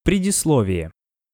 Предисловие.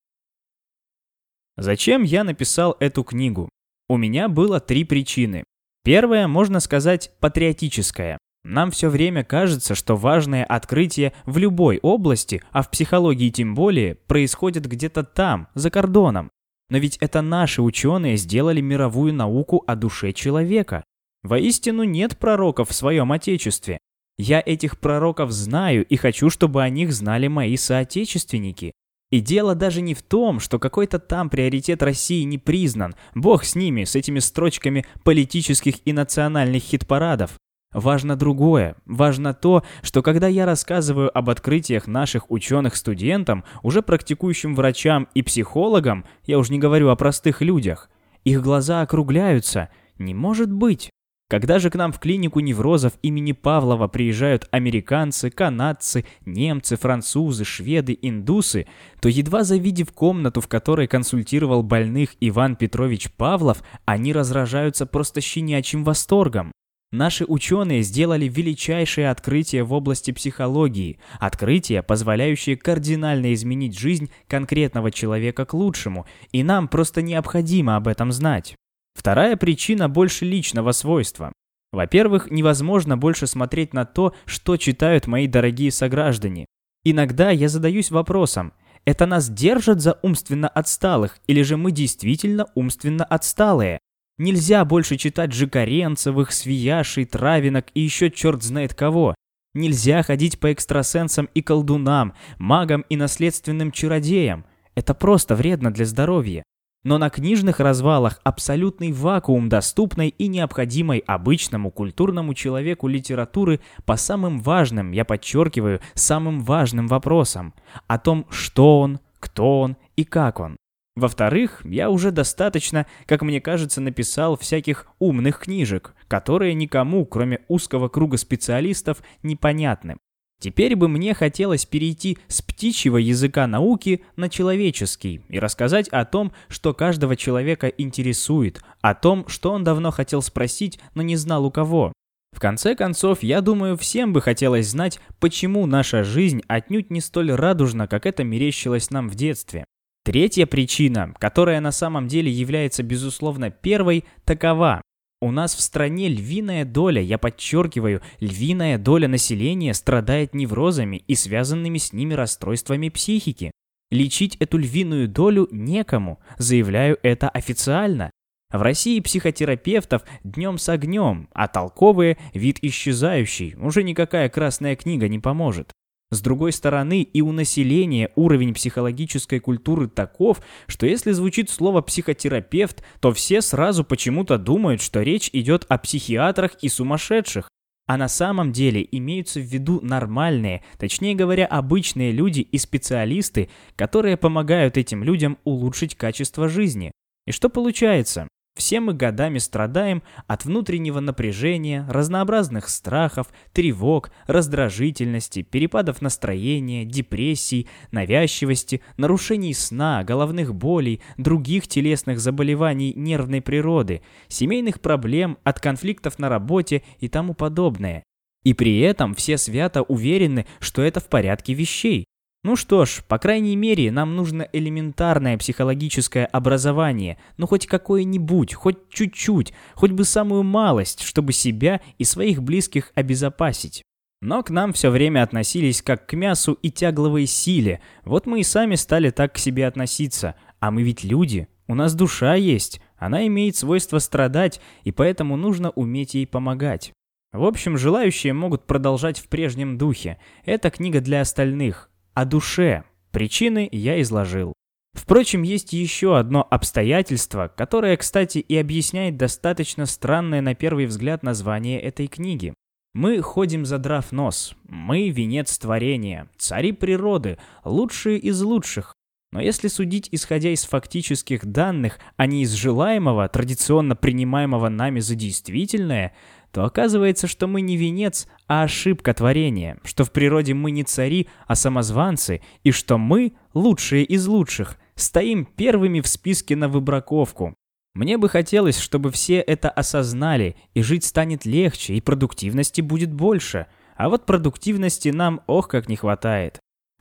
Зачем я написал эту книгу? У меня было 3 причины. Первая, можно сказать, патриотическая. Нам все время кажется, что важные открытия в любой области, а в психологии тем более, происходят где-то там, за кордоном. Но ведь это наши ученые сделали мировую науку о душе человека. Воистину нет пророков в своем отечестве. Я этих пророков знаю и хочу, чтобы о них знали мои соотечественники. И дело даже не в том, что какой-то там приоритет России не признан. Бог с ними, с этими строчками политических и национальных хит-парадов. Важно другое. Важно то, что когда я рассказываю об открытиях наших ученых студентам, уже практикующим врачам и психологам, я уж не говорю о простых людях, их глаза округляются. Не может быть. Когда же к нам в клинику неврозов имени Павлова приезжают американцы, канадцы, немцы, французы, шведы, индусы, то едва завидев комнату, в которой консультировал больных Иван Петрович Павлов, они разражаются просто щенячьим восторгом. Наши ученые сделали величайшее открытие в области психологии, открытие, позволяющее кардинально изменить жизнь конкретного человека к лучшему, и нам просто необходимо об этом знать. Вторая причина больше личного свойства. Во-первых, невозможно больше смотреть на то, что читают мои дорогие сограждане. Иногда я задаюсь вопросом, это нас держат за умственно отсталых, или же мы действительно умственно отсталые? Нельзя больше читать Жикаренцевых, Свияшей, Травинок и еще черт знает кого. Нельзя ходить по экстрасенсам и колдунам, магам и наследственным чародеям. Это просто вредно для здоровья. Но на книжных развалах абсолютный вакуум доступной и необходимой обычному культурному человеку литературы по самым важным, я подчеркиваю, самым важным вопросам. О том, что он, кто он и как он. Во-вторых, я уже достаточно, как мне кажется, написал всяких умных книжек, которые никому, кроме узкого круга специалистов, непонятны. Теперь бы мне хотелось перейти с птичьего языка науки на человеческий и рассказать о том, что каждого человека интересует, о том, что он давно хотел спросить, но не знал у кого. В конце концов, я думаю, всем бы хотелось знать, почему наша жизнь отнюдь не столь радужна, как это мерещилось нам в детстве. Третья причина, которая на самом деле является безусловно первой, такова. У нас в стране львиная доля, я подчеркиваю, львиная доля населения страдает неврозами и связанными с ними расстройствами психики. Лечить эту львиную долю некому, заявляю это официально. В России психотерапевтов днем с огнем, а толковые – вид исчезающий, уже никакая красная книга не поможет. С другой стороны, и у населения уровень психологической культуры таков, что если звучит слово «психотерапевт», то все сразу почему-то думают, что речь идет о психиатрах и сумасшедших. А на самом деле имеются в виду нормальные, точнее говоря, обычные люди и специалисты, которые помогают этим людям улучшить качество жизни. И что получается? Все мы годами страдаем от внутреннего напряжения, разнообразных страхов, тревог, раздражительности, перепадов настроения, депрессий, навязчивости, нарушений сна, головных болей, других телесных заболеваний нервной природы, семейных проблем, от конфликтов на работе и тому подобное. И при этом все свято уверены, что это в порядке вещей. Ну что ж, по крайней мере, нам нужно элементарное психологическое образование, ну хоть какое-нибудь, хоть чуть-чуть, хоть бы самую малость, чтобы себя и своих близких обезопасить. Но к нам все время относились как к мясу и тягловой силе, вот мы и сами стали так к себе относиться, а мы ведь люди, у нас душа есть, она имеет свойство страдать, и поэтому нужно уметь ей помогать. В общем, желающие могут продолжать в прежнем духе, это книга для остальных. О душе. Причины я изложил. Впрочем, есть еще одно обстоятельство, которое, кстати, и объясняет достаточно странное на первый взгляд название этой книги. Мы ходим задрав нос. Мы венец творения, цари природы, лучшие из лучших. Но если судить исходя из фактических данных, а не из желаемого, традиционно принимаемого нами за действительное, то оказывается, что мы не венец, а ошибка творения, что в природе мы не цари, а самозванцы, и что мы, лучшие из лучших, стоим первыми в списке на выбраковку. Мне бы хотелось, чтобы все это осознали, и жить станет легче, и продуктивности будет больше. А вот продуктивности нам ох как не хватает.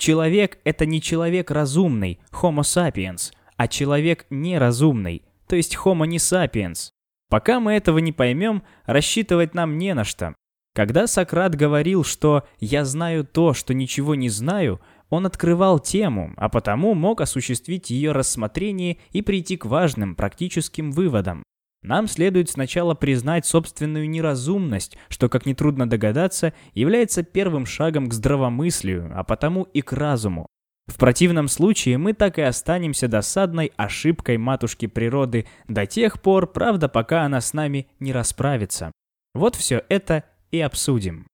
Человек – это не человек разумный, Homo sapiens, а человек неразумный, то есть Homo не sapiens. Пока мы этого не поймем, рассчитывать нам не на что. Когда Сократ говорил, что «я знаю то, что ничего не знаю», он открывал тему, а потому мог осуществить ее рассмотрение и прийти к важным практическим выводам. Нам следует сначала признать собственную неразумность, что, как нетрудно догадаться, является первым шагом к здравомыслию, а потому и к разуму. В противном случае мы так и останемся досадной ошибкой матушки природы до тех пор, правда, пока она с нами не расправится. Вот все это и обсудим.